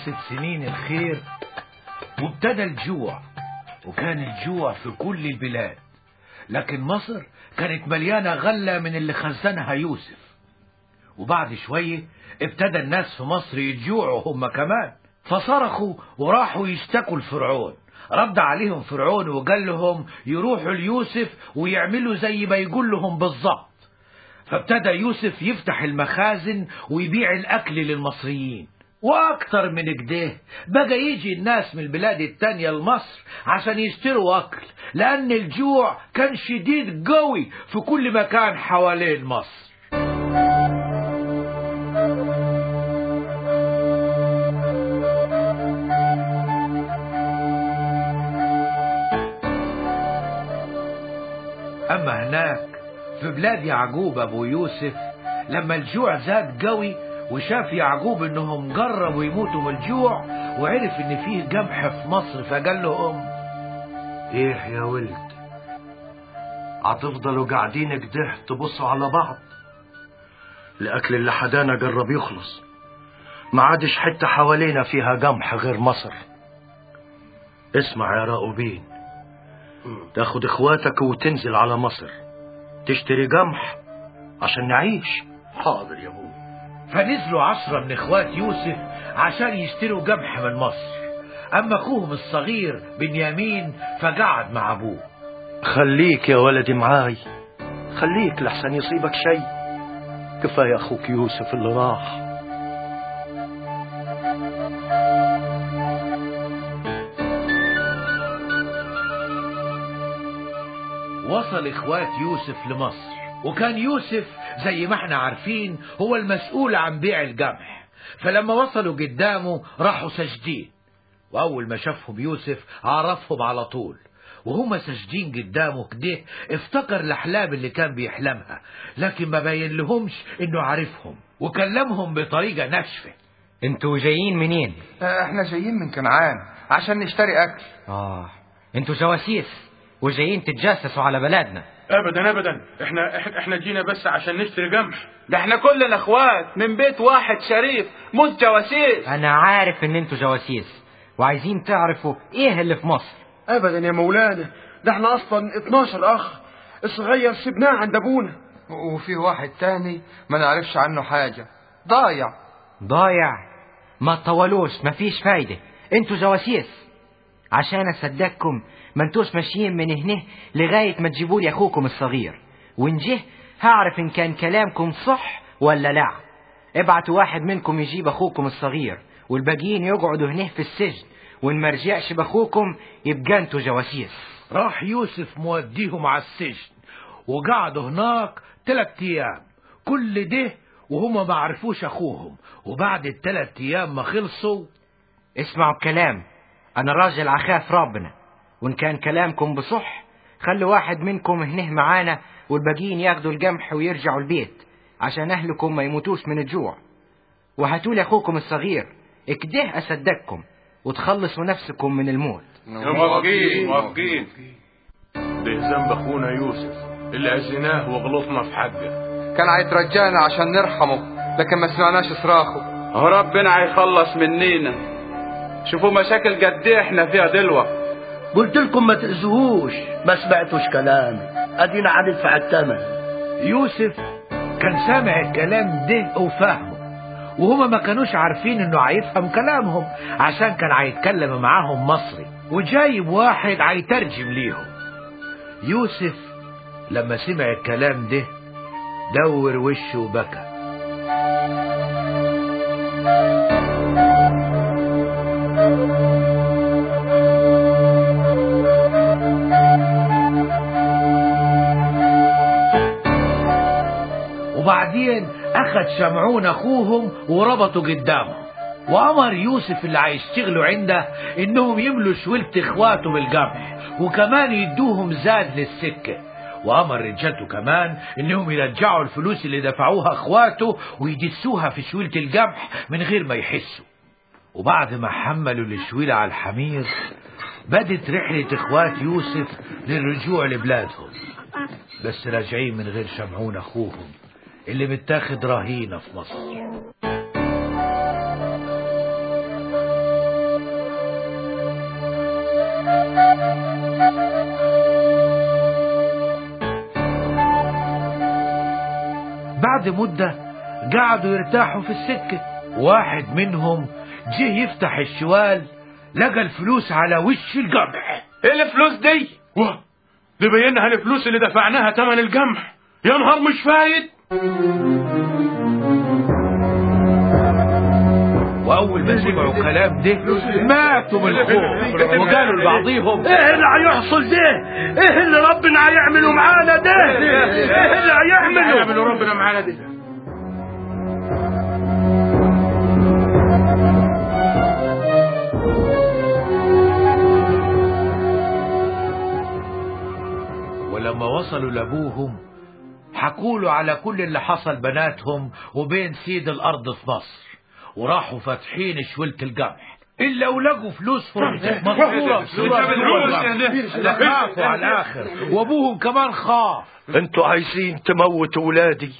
خلصت سنين الخير وابتدى الجوع، وكان الجوع في كل البلاد، لكن مصر كانت مليانة غلة من اللي خزنها يوسف. وبعد شوية ابتدى الناس في مصر يتجوعوا هم كمان، فصرخوا وراحوا يشتكوا لفرعون. رد عليهم فرعون وقال لهم يروحوا ليوسف ويعملوا زي ما يقول لهم بالظبط. فابتدى يوسف يفتح المخازن ويبيع الأكل للمصريين، وأكتر من كده بقى يجي الناس من البلاد التانية لمصر عشان يشتروا أكل، لأن الجوع كان شديد قوي في كل مكان حوالين مصر. أما هناك في بلاد يعقوب أبو يوسف، لما الجوع زاد قوي وشاف يعقوب انهم قربوا يموتوا من الجوع وعرف ان فيه قمح في مصر، فقال لهم ايه يا ولد، هتفضلوا قاعدين كده تبصوا على بعض؟ الاكل اللي حدانا قرب يخلص، ما عادش حتة حوالينا فيها قمح غير مصر. اسمع يا راؤوبين، تاخد اخواتك وتنزل على مصر تشتري قمح عشان نعيش. حاضر يا ابوي. فنزلوا 10 من اخوات يوسف عشان يشتروا قمح من مصر. اما اخوهم الصغير بنيامين فقعد مع ابوه. خليك يا ولدي معاي، خليك لحسن يصيبك شيء، كفاية اخوك يوسف اللي راح. وصل اخوات يوسف لمصر، وكان يوسف زي ما احنا عارفين هو المسؤول عن بيع القمح. فلما وصلوا قدامه راحوا ساجدين، واول ما شافهم يوسف عرفهم على طول. وهم ساجدين قدامه كده افتكر الاحلام اللي كان بيحلمها، لكن ما باين لهمش انه عارفهم، وكلمهم بطريقة ناشفة. انتوا جايين منين؟ احنا جايين من كنعان عشان نشتري اكل. انتوا جواسيس وجايين تتجسسوا على بلادنا؟ ابدا ابدا، احنا جينا بس عشان نشتري قمح. ده احنا كلنا اخوات من بيت واحد شريف، مش جواسيس. انا عارف ان انتوا جواسيس وعايزين تعرفوا ايه اللي في مصر. ابدا يا مولانا، ده احنا اصلا 12 اخ، الصغير سبناه عند ابونا، وفي واحد تاني ما نعرفش عنه حاجة، ضايع. ما تطولوش، مفيش فايدة، انتوا جواسيس. عشان اصدقكم ما انتوش ماشيين من هنا لغاية ما تجيبوا لي اخوكم الصغير، وان جه هعرف ان كان كلامكم صح ولا لا. ابعتوا واحد منكم يجيب اخوكم الصغير، والباقيين يقعدوا هنا في السجن، وان ما رجعش باخوكم يبقى انتوا جواسيس. راح يوسف موديهم على السجن، وقعدوا هناك 3 ايام، كل ده وهم ما عرفوش اخوهم. وبعد ال3 ايام ما خلصوا، اسمعوا الكلام، انا راجل اخاف ربنا، وان كان كلامكم بصح خلوا واحد منكم هنا معانا، والباقيين ياخدوا القمح ويرجعوا البيت عشان اهلكم ما يموتوش من الجوع. وهاتوا لي اخوكم الصغير اكده اصدقكم وتخلصوا نفسكم من الموت. موافقين. ده ذنب اخونا يوسف اللي اذيناه وغلطنا في حقه، كان هيترجانا عشان نرحمه، لكن ما سمعناش صراخه. هو ربنا هيخلص منينا. شوفوا مشاكل قد ايه احنا فيها دلوقتي. قلت لكم ما تأذوهوش، ما سمعتوش كلامي، ادينا هندفع الثمن. يوسف كان سامع الكلام ده وفاهمه، وهما ما كانوش عارفين انه هيفهم كلامهم عشان كان هيتكلم معاهم مصري، وجايب واحد هيترجم ليهم. يوسف لما سمع الكلام ده دور وشه وبكى. وبعدين أخد شمعون أخوهم وربطوا قدامهم، وأمر يوسف اللي هيشتغلوا عنده إنهم يملوا شولة إخواته بالقمح، وكمان يدوهم زاد للسكة. وأمر رجالته كمان إنهم يرجعوا الفلوس اللي دفعوها إخواته ويدسوها في شولة القمح من غير ما يحسوا. وبعد ما حملوا الشويلة على الحمير بدت رحلة إخوات يوسف للرجوع لبلادهم، بس راجعين من غير شمعون أخوهم اللي متاخد رهينة في مصر. بعد مدة قعدوا يرتاحوا في السكة. واحد منهم جه يفتح الشوال، لقى الفلوس على وش القمح. ايه الفلوس دي؟ دي بينها الفلوس اللي دفعناها تمن القمح. يا نهار مش فايت. واول ما سمعوا كلام ده ماتوا من الخوف وقالوا لبعضيهم ايه اللي هيحصل ده؟ ايه اللي ربنا هيعمله معانا ده؟ ايه اللي هيعملوا ربنا معانا ده؟ ولما وصلوا لابوهم حكوا له على كل اللي حصل بناتهم وبين سيد الارض في مصر، وراحوا فاتحين شولة القمح الا ولقوا فلوسهم مغفورة خافوا على الاخر، وابوهم كمان خاف. انتوا عايزين تموتوا ولادي؟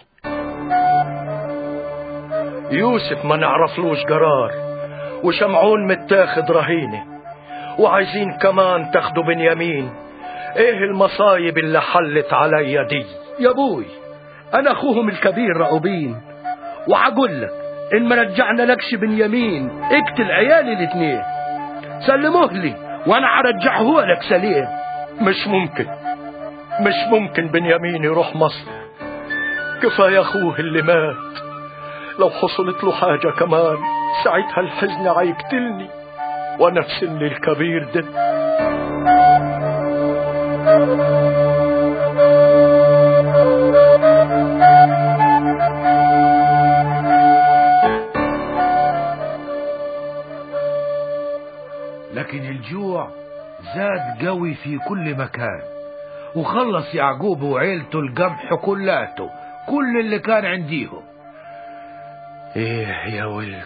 يوسف ما نعرفلوش قرار، وشمعون متاخد رهينه، وعايزين كمان تاخدوا بنيامين. ايه المصايب اللي حلت عليا دي؟ يا ابوي انا اخوهم الكبير رأوبين، وعقول لك ان ما رجعنا لكش بنيامين اقتل عيالي الاثنين، سلموه لي وانا هرجعه لك سليم. مش ممكن بنيامين يروح مصر. كفايه اخوه اللي مات، لو حصلت له حاجه كمان ساعتها الحزن هيقتلني وانا في سن الكبير ده. لكن الجوع زاد قوي في كل مكان، وخلص يعقوب وعيلته القمح كلاته، كل اللي كان عنديهم. ايه يا ولد،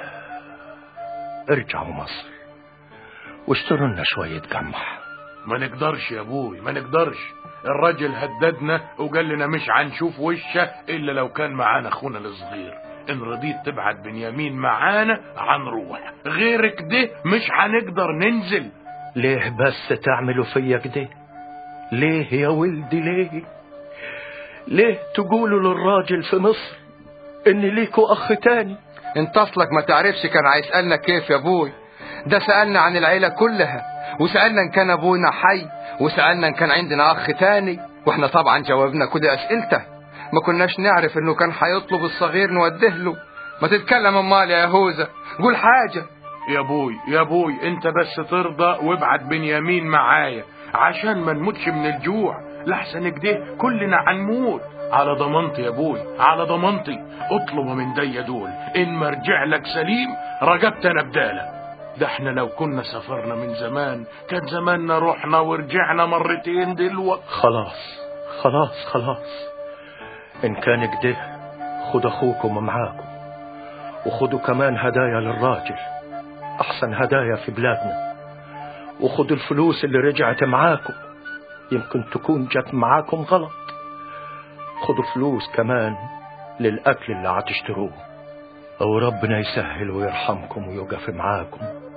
ارجعوا مصر واشتروا لنا شوية قمح. ما نقدرش يا ابوي، ما نقدرش. الراجل هددنا وقال لنا مش هنشوف وشه الا لو كان معانا اخونا الصغير. ان رضيت تبعت بنيامين معانا هنروح، غير كده مش هنقدر ننزل. ليه بس تعملوا فيا كده؟ ليه يا ولدي؟ ليه تقولوا للراجل في مصر ان ليكوا اخ تاني؟ انت اصلك ما تعرفش كان هيسألنا كيف يا ابوي. ده سألنا عن العيلة كلها، وسألنا ان كان ابونا حي، وسألنا ان كان عندنا اخ تاني، واحنا طبعا جاوبنا كل اسئلته. ما كناش نعرف انه كان هيطلب الصغير نوديه له. ما تتكلم امال يا يهوذا، قول حاجة. يا ابوي انت بس ترضى وابعت بنيامين معايا عشان ما نموتش من الجوع، لحسن كده كلنا هنموت. على ضمانتي يا ابوي، على ضمانتي. اطلب من دي دول، ان ما رجع لك سليم رجبت انا بداله. ده احنا لو كنا سافرنا من زمان كان زماننا رحنا ورجعنا مرتين دلوقتي. خلاص ان كان كده خد اخوكم معاكم، وخدوا كمان هدايا للراجل، احسن هدايا في بلادنا، وخدوا الفلوس اللي رجعت معاكم، يمكن تكون جت معاكم غلط. خدوا فلوس كمان للاكل اللي هتشتروه، او ربنا يسهل ويرحمكم ويقف معاكم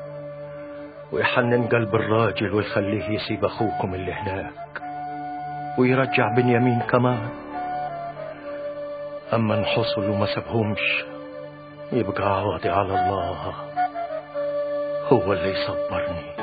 ويحنن قلب الراجل ويخليه يسيب اخوكم اللي هناك ويرجع بنيامين كمان. اما ان حصل وما سابهمش يبقى عوضي على الله، هو اللي يصبرني.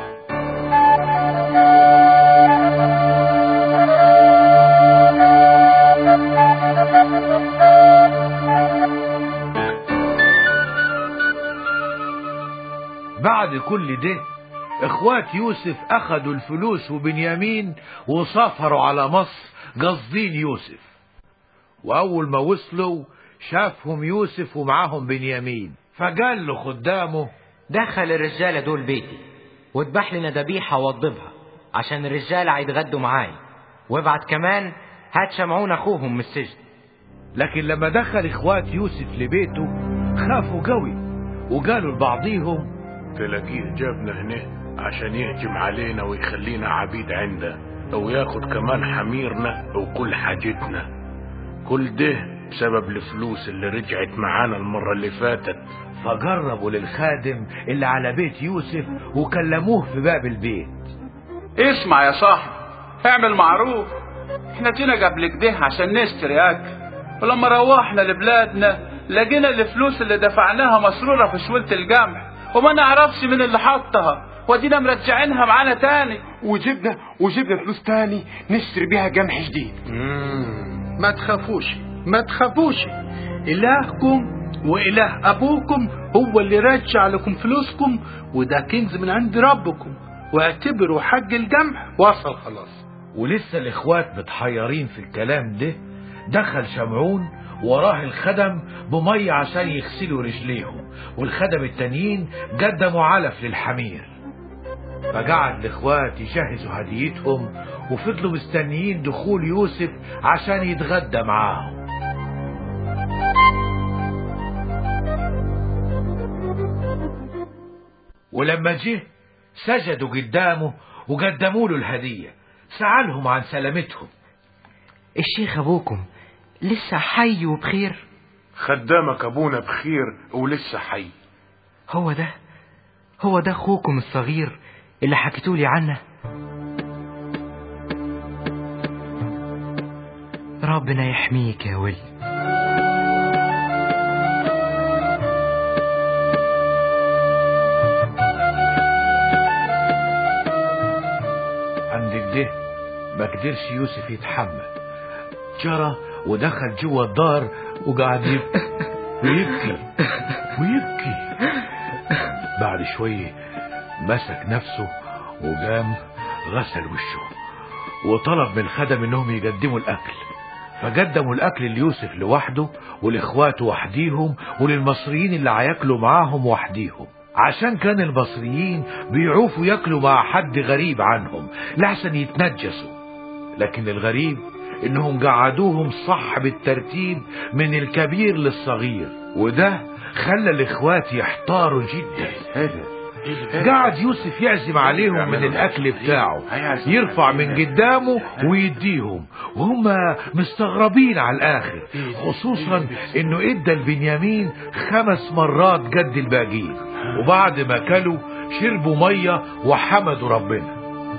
بعد كل ده اخوات يوسف اخدوا الفلوس وبنيامين وسافروا على مصر قاصدين يوسف. واول ما وصلوا شافهم يوسف ومعاهم بنيامين، فقال له خدامه دخل الرجالة دول بيتي واذبح لنا ذبيحة ووضبها عشان الرجالة هيتغدوا معاي، وابعت كمان هات شمعون اخوهم من السجن. لكن لما دخل اخوات يوسف لبيته خافوا قوي وقالوا لبعضيهم تلاقيه جابنا هنا عشان يهجم علينا ويخلينا عبيد عنده، او ياخد كمان حميرنا وكل حاجتنا. كل ده بسبب الفلوس اللي رجعت معانا المرة اللي فاتت. فقربوا للخادم اللي على بيت يوسف وكلموه في باب البيت. اسمع يا صاحبي، اعمل معروف. احنا جينا قبل كده عشان نشتري اكل، ولما روحنا لبلادنا لقينا الفلوس اللي دفعناها مسرورة في شويلة الجمح، وما نعرفش مين اللي حطها، ودينا مرجعينها معانا تاني. وجبنا فلوس تاني نشتري بيها جمح جديد. ما تخافوش، إلهكم وإله أبوكم هو اللي رجع لكم فلوسكم، وده كنز من عند ربكم، واعتبروا حق الجمح وصل خلاص. ولسه الاخوات متحيرين في الكلام ده، دخل شمعون وراه الخدم بمية عشان يغسلوا رجليهم، والخدم التانيين قدموا علف للحمير. فقعد الاخوات يجهزوا هديتهم، وفضلوا مستنيين دخول يوسف عشان يتغدى معاهم. ولما جه سجدوا قدامه وقدموا له الهدية، سألهم عن سلامتهم. الشيخ أبوكم لسه حي وبخير؟ خدامك أبونا بخير ولسه حي. هو ده أخوكم الصغير اللي حكيتولي عنه؟ ربنا يحميك يا ولد. عند كده ما قدرش يوسف يتحمل، جرى ودخل جوه الدار وقعد يبكي ويبكي. بعد شوية مسك نفسه وقام غسل وشه، وطلب من الخدم انهم يقدموا الاكل. فقدموا الاكل ليوسف لوحده، ولاخواته وحديهم، وللمصريين اللي هياكلوا معاهم وحديهم، عشان كان المصريين بيعوفوا ياكلوا مع حد غريب عنهم لحسن يتنجسوا. لكن الغريب انهم قعدوهم صح بالترتيب من الكبير للصغير، وده خلى الاخوات يحتاروا جدا. قعد يوسف يعزم عليهم من الاكل بتاعه، يرفع من قدامه ويديهم، وهم مستغربين على الاخر، خصوصا انه ادى البنيامين 5 مرات قد الباقيين. وبعد ما كلوا شربوا مية وحمدوا ربنا.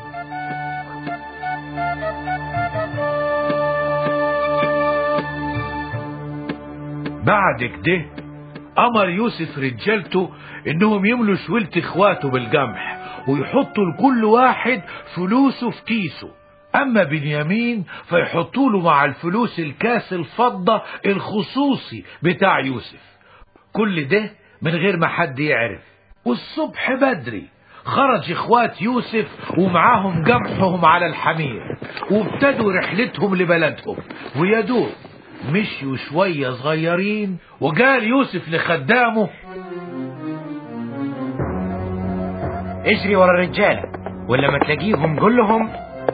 بعد كده امر يوسف رجالته انهم يملوا شويلة اخواته بالقمح، ويحطوا لكل واحد فلوسه في كيسه. اما بنيامين فيحطوا له مع الفلوس الكاس الفضة الخصوصي بتاع يوسف. كل ده من غير ما حد يعرف. والصبح بدري خرج اخوات يوسف ومعاهم قمحهم على الحمير، وابتدوا رحلتهم لبلدهم. ويدوب مشيوا شوية صغيرين، وقال يوسف لخدامه: اجري ورا الرجالة، ولما تلاقيهم قول لهم: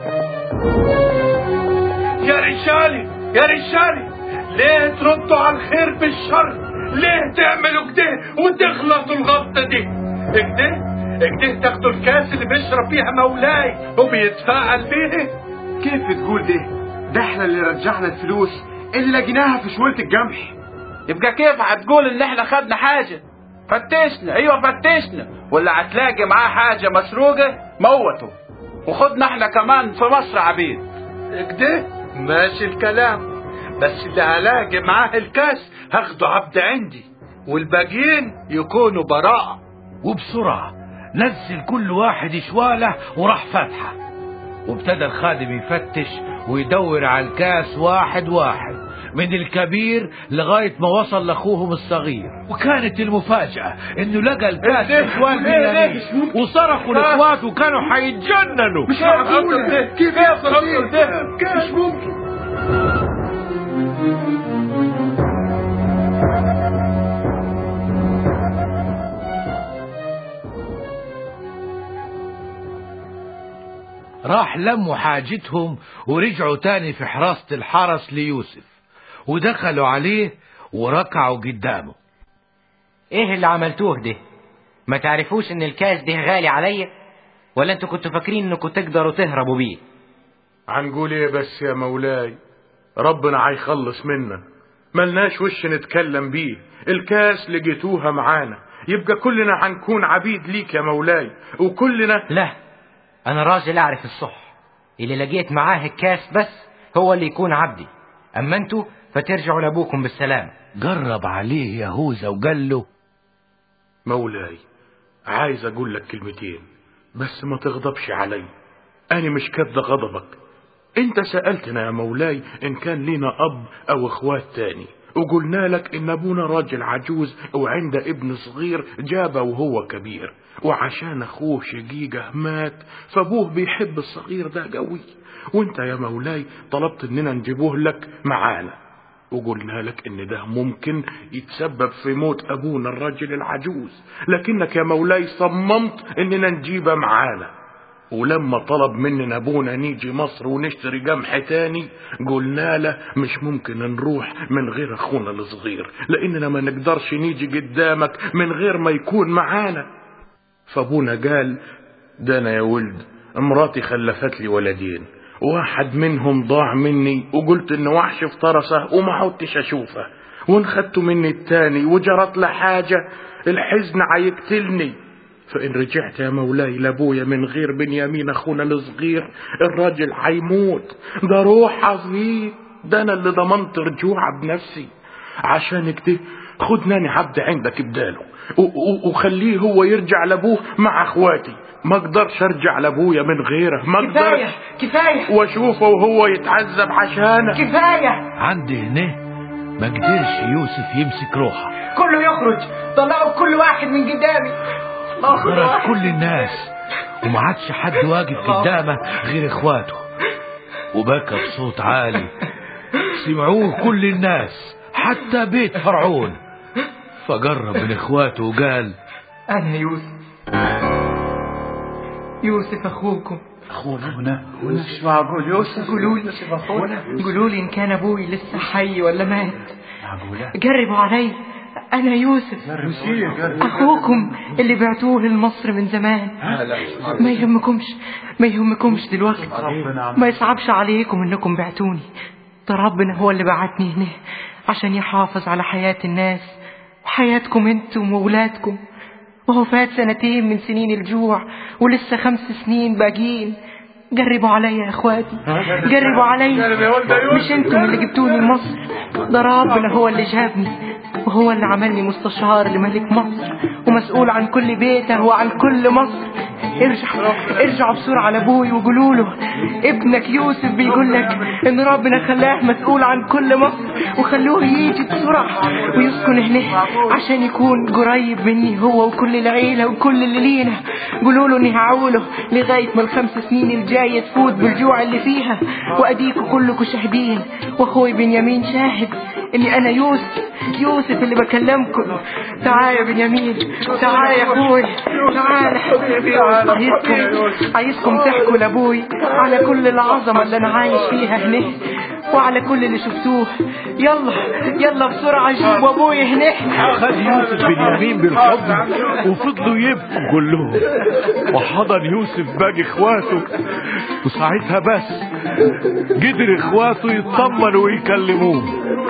يا رجالي ليه تردوا على الخير بالشر؟ ليه تعملوا كده وتغلطوا الغلطة دي؟ كده تاخدوا الكاس اللي بيشرب فيها مولاي وبيتفاعل بيه؟ كيف تقول ده احنا اللي رجعنا الفلوس اللي لقيناها في شويلة الجمح. يبقى كيف هتقول ان احنا خدنا حاجة؟ فتشنا، ايوه فتشنا، ولا هتلاقي معاه حاجة مسروقة موته، وخدنا احنا كمان في مصر عبيد. كده ماشي الكلام، بس اللي هلاقي معاه الكاس هاخده عبد عندي، والباقيين يكونوا براءة. وبسرعة نزل كل واحد شواله وراح فتحه، وابتدى الخادم يفتش ويدور على الكاس واحد واحد من الكبير لغاية ما وصل لأخوهم الصغير. وكانت المفاجأة انه لقى الكاس اخوات بنيامين، وصرخوا لاخواته وكانوا حيتجننوا. مش معقولة، كيف يحصل ده؟ مش ممكن. راح لموا حاجتهم ورجعوا تاني في حراسة الحرس ليوسف، ودخلوا عليه وركعوا قدامه. ايه اللي عملتوه ده؟ ما تعرفوش ان الكاس ده غالي عليا؟ ولا انتوا كنتوا فاكرين انكم تقدروا تهربوا بيه؟ هنقول ايه بس يا مولاي؟ ربنا هيخلص منا، ملناش وش نتكلم بيه. الكاس لقيتوها معانا، يبقى كلنا هنكون عبيد ليك يا مولاي، وكلنا... لا، أنا راجل أعرف الصح، اللي لقيت معاه الكاس بس هو اللي يكون عبدي، أما أنتوا فترجعوا لأبوكم بالسلام. جرب عليه يهوذا وقال له: مولاي، عايز اقول لك كلمتين بس ما تغضبش علي، انا مش كبد غضبك. انت سألتنا يا مولاي ان كان لينا اب او اخوات تاني، وقلنا لك ان ابونا راجل عجوز وعنده ابن صغير جابه وهو كبير، وعشان اخوه شقيقه مات فابوه بيحب الصغير ده قوي، وانت يا مولاي طلبت اننا نجيبوه لك معانا، وقلنا لك ان ده ممكن يتسبب في موت ابونا الراجل العجوز، لكنك يا مولاي صممت اننا نجيبه معانا. ولما طلب مننا ابونا نيجي مصر ونشتري قمح تاني، قلنا له مش ممكن نروح من غير اخونا الصغير، لاننا ما نقدرش نيجي قدامك من غير ما يكون معانا. فابونا قال: ده انا يا ولد مراتي خلفت لي ولدين، واحد منهم ضاع مني وقلت انه وحش افترسه وما عدتش اشوفه، وانخدته مني التاني وجرت له حاجة الحزن هيقتلني، فإن رجعت يا مولاي لابويا من غير بنيامين أخونا الصغير الراجل هيموت، ده روح عظيم، ده أنا اللي ضمنت رجوعه بنفسي. عشان كده خدناني عبد عندك بداله وخليه هو يرجع لابوه مع اخواتي، ما اقدرش ارجع لابويا من غيره، ما اقدرش. كفاية واشوفه وهو يتعذب عشانه. كفاية. عند هنا ما قدرش يوسف يمسك روحه، كله يخرج، طلعوا كل واحد من قدامي. خرج كل الناس وما عادش حد واقف قدامه غير اخواته، وبكى بصوت عالي سمعوه كل الناس حتى بيت فرعون. فقرب من اخواته وقال: انا يوسف اخوكم. اخونا مش معقول يوسف. قولوا لي ان كان ابوي لسه حي ولا مات. معقولة؟ جربوا علي، انا يوسف اخوكم اللي بعتوه لمصر من زمان. ما يهمكمش دلوقتي، ما يصعبش عليكم انكم بعتوني، ده ربنا هو اللي بعتني هنا عشان يحافظ على حياة الناس وحياتكم انتم وولادكم. وهو فات 2 من سنين الجوع ولسه 5 سنين باقيين. جربوا علي يا اخواتي، جربوا علي، مش انتم اللي جبتوني لمصر، ده ربنا هو اللي جابني، وهو اللي عملني مستشار لملك مصر ومسؤول عن كل بيته وعن كل مصر. ارجعوا بسرعة لابوي وقولوا له ابنك يوسف بيقول لك ان ربنا خلاه مسؤول عن كل مصر، وخلوه يجي بسرعة ويسكن هنا عشان يكون قريب مني هو وكل العيلة وكل اللي لينا. قولوا له اني هعوله لغاية ما ال5 سنين الجاية تفوت بالجوع اللي فيها، واديكوا كلكوا شاهدين، واخوي بنيامين شاهد اني انا يوسف اللي بكلمكم. تعال يا بنيامين، تعال يا اخوي، تعال. عايزكم تحكوا لابوي على كل العظمة اللي انا عايش فيها هنا وعلى كل اللي شفتوه. يلا بسرعة جيبوا ابوي هنا. خد يوسف بنيامين بالحضن وفضلوا يبكوا كلهم، وحضن يوسف باقي اخواته، وساعتها بس قدر اخواته يطمنوا ويكلموه.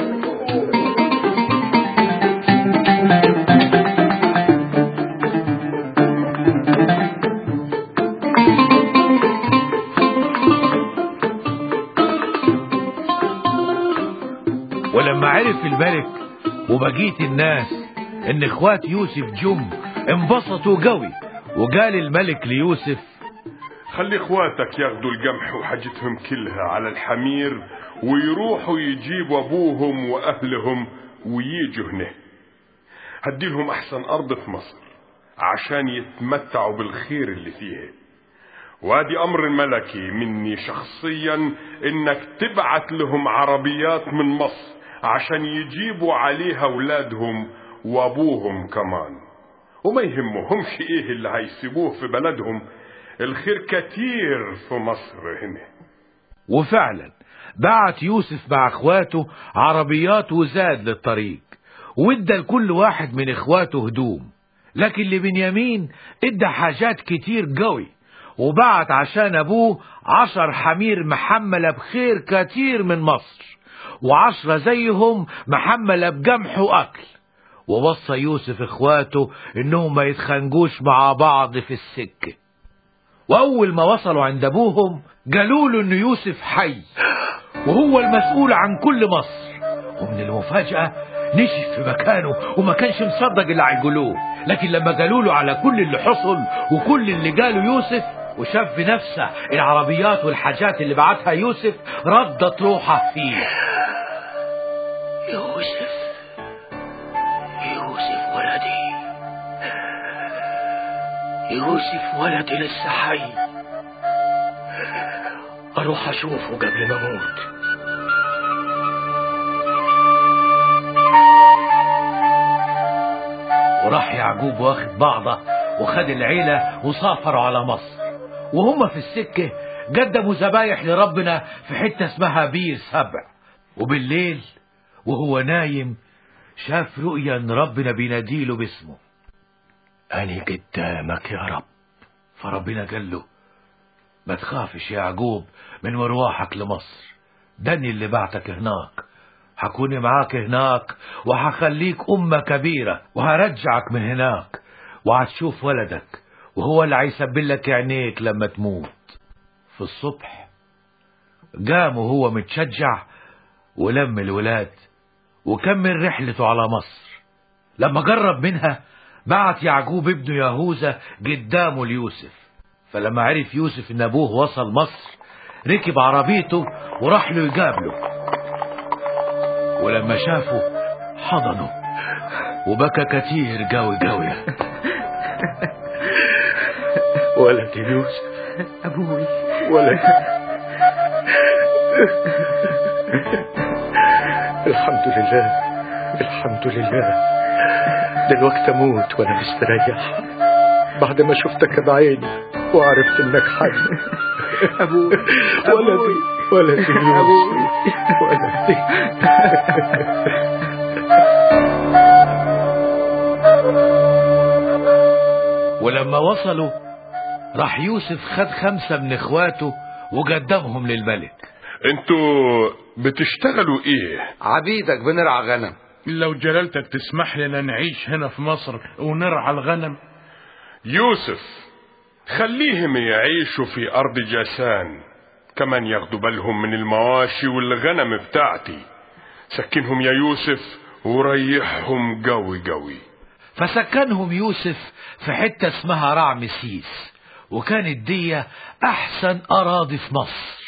ولما عرف الملك وبقية الناس ان اخوات يوسف جم انبسطوا قوي، وقال الملك ليوسف: خلي اخواتك ياخدوا القمح وحاجتهم كلها على الحمير ويروحوا يجيبوا ابوهم واهلهم وييجوا هنا، هديلهم احسن ارض في مصر عشان يتمتعوا بالخير اللي فيها، وادي امر ملكي مني شخصيا انك تبعت لهم عربيات من مصر عشان يجيبوا عليها اولادهم وابوهم كمان، وما يهمهمش ايه اللي هيسيبوه في بلدهم، الخير كتير في مصر هنا. وفعلا بعت يوسف مع اخواته عربيات وزاد للطريق، وادى لكل واحد من اخواته هدوم، لكن لبنيامين ادى حاجات كتير قوي، وبعت عشان ابوه 10 حمير محملة بخير كتير من مصر، و10 زيهم محملة بقمح واكل. ووصى يوسف اخواته انهم ما يتخانقوش مع بعض في السكة. وأول ما وصلوا عند أبوهم قالوا له إن يوسف حي وهو المسؤول عن كل مصر. ومن المفاجأة نشف في مكانه وما كانش مصدق اللي هيقولوه. لكن لما قالوا له على كل اللي حصل وكل اللي قاله يوسف وشاف بنفسه العربيات والحاجات اللي بعتها يوسف ردت روحه فيه. يوسف ولدي، يوسف ولدي لسه حي، اروح اشوفه قبل ما اموت. وراح يعقوب واخد بعضه وخد العيلة وسافروا على مصر. وهم في السكة قدموا ذبايح لربنا في حتة اسمها بير سبع. وبالليل وهو نايم شاف رؤيا ان ربنا بيناديله باسمه. أنا قدامك يا رب. فربنا قال له ما تخافش يا يعقوب من مروحك لمصر، داني اللي بعتك هناك، هكون معاك هناك وهخليك أمة كبيرة وهرجعك من هناك وهتشوف ولدك وهو اللي هيسبل لك عينيك لما تموت. في الصبح قام وهو متشجع ولم الولاد وكمل رحلته على مصر. لما قرب منها بعت يعقوب ابنه يهوذا قدامه ليوسف. فلما عرف يوسف ان ابوه وصل مصر ركب عربيته وراح له يقابله. ولما شافه حضنه وبكى كتير قوي. ولدي يوسف، أبوي، ولدي. الحمد لله دلوقتي اموت وانا مستريح بعد ما شفتك بعيني وعرفت انك حي. أبوي، ولدي يوسف، ولدي. ولما وصلوا راح يوسف خد 5 من اخواته وقدمهم للملك. انتوا بتشتغلوا ايه؟ عبيدك بنرعى غنم. لو جلالتك تسمح لنا نعيش هنا في مصر ونرعى الغنم. يوسف خليهم يعيشوا في ارض جاسان، كمان ياخدوا بالهم من المواشي والغنم بتاعتي. سكنهم يا يوسف وريحهم قوي. فسكنهم يوسف في حتة اسمها رعمسيس، وكانت دي احسن اراضي في مصر.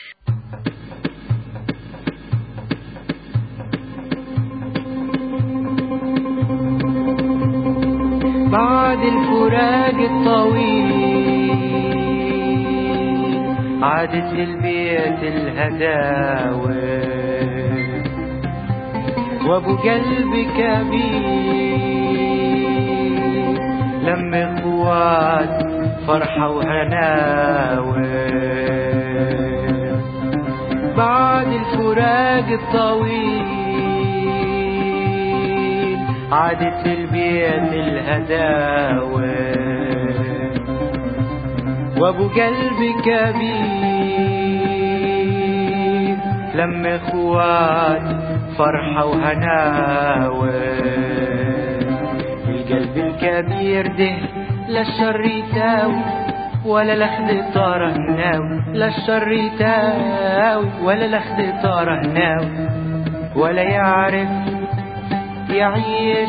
بعد الفراق الطويل عادت للبيت الهداوة وابو قلب كبير لم اخوات فرحة وهناوة. بعد الفراق الطويل عادت للبيت الهداوة وابو قلب كبير لم اخوات فرحة وهناوة. القلب الكبير ده لا الشر يتاوي ولا لخد طاره هناوي، لا الشر يتاوي ولا لخد طاره هناوي، ولا يعرف يعيش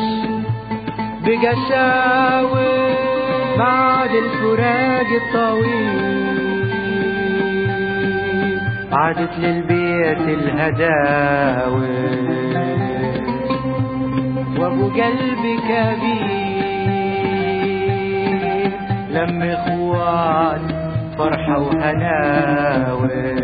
بقساوة. بعد الفراق الطويل عادت للبيت الهداوة وابو قلب كبير لم اخوات فرحة وهناوة.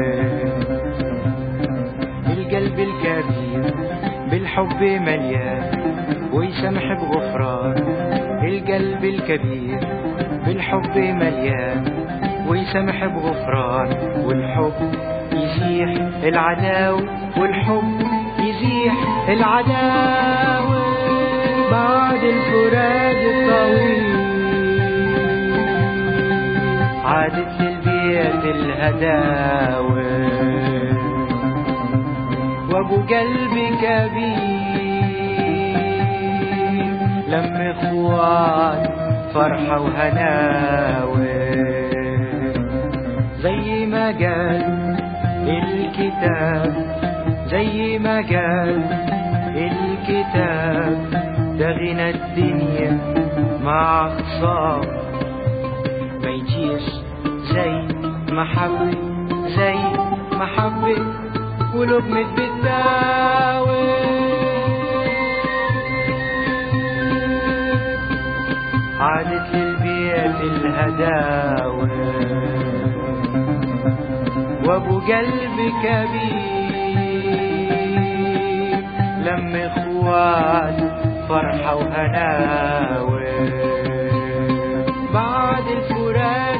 القلب الكبير بالحب مليان ويسمح بغفران. القلب الكبير بالحب مليان ويسمح بغفران. والحب يزيح العداوة، والحب يزيح العداوة. بعد الفراق الطويل عادت للبيت الهداوة وابو قلب كبير لم اخوات فرحة وهناوة. زي ما قال الكتاب، زي ما قال الكتاب، ده غنى الدنيا مع خسارة ما يجيش زي محبة، زي محبة ولقمة بتداوي. عادت للبيت الهداوي وابو قلب كبير، لم اخوات فرحة وهناوي بعد الفراق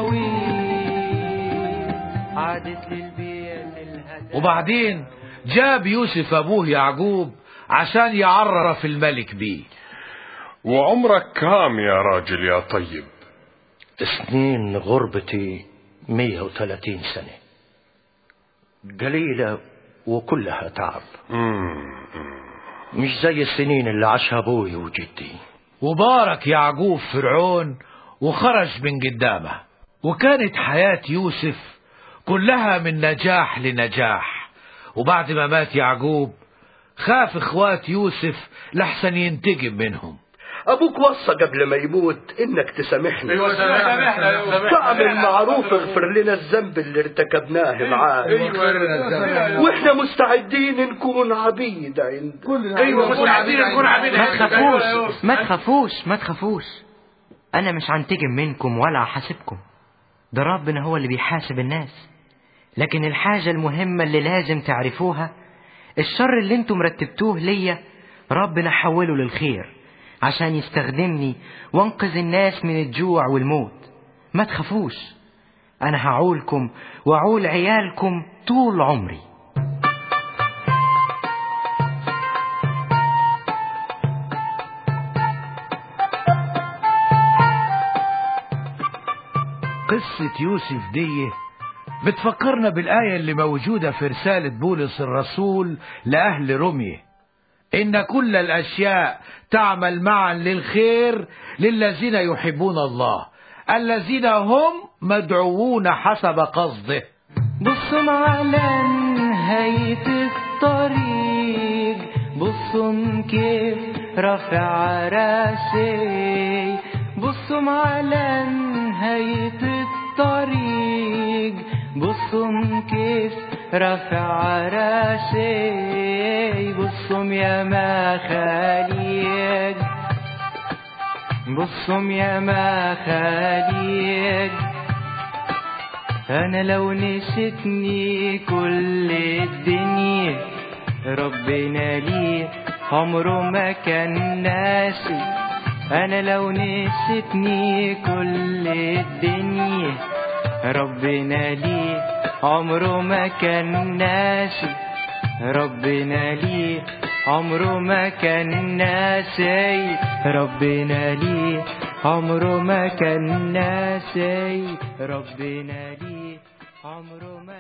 الطويل. عادت للبيت الهداوي. وبعدين جاب يوسف ابوه يعقوب عشان يعرف الملك بيه. وعمرك كام يا راجل يا طيب؟ سنين غربتي 130 سنة، قليلة وكلها تعب، مش زي السنين اللي عاشها ابوي وجدي. وبارك يعقوب فرعون وخرج من قدامه، وكانت حياة يوسف كلها من نجاح لنجاح. وبعد ما مات يعقوب خاف اخوات يوسف لحسن ينتقم منهم. ابوك وصى قبل ما يموت انك تسامحنا. ايوه سامحنا. تعمل معروف، اغفر لنا الذنب اللي ارتكبناه معاك. واحنا مستعدين نكون عبيد عندك. ايوه مستعدين نكون عبيد. ما تخافوش، انا مش هنتقم منكم ولا هحاسبكم، ده ربنا هو اللي بيحاسب الناس. لكن الحاجة المهمة اللي لازم تعرفوها، الشر اللي انتم مرتبتوه ليا ربنا حوله للخير عشان يستخدمني وانقذ الناس من الجوع والموت. ما تخافوش، انا هعولكم وعول عيالكم طول عمري. قصة يوسف دي بتفكرنا بالآية اللي موجودة في رسالة بولس الرسول لأهل رومية، إن كل الأشياء تعمل معا للخير للذين يحبون الله، الذين هم مدعوون حسب قصده. بصوا على نهاية الطريق، بصوا كيف رافع راسي، بصوا على نهاية الطريق، بصوا كيف رافع راسي، بصوا يا ما خالق، بصوا يا ما خالق. انا لو نسيتني كل الدنيا، ربنا لي عمره ما كان ناسي. انا لو نسيتني كل الدنيا، ربنا لي عمره ما كان ناسي. ربنا لي عمره ما كان ناسي. ربنا لي عمره ما كان ناسي. ربنا لي عمره ما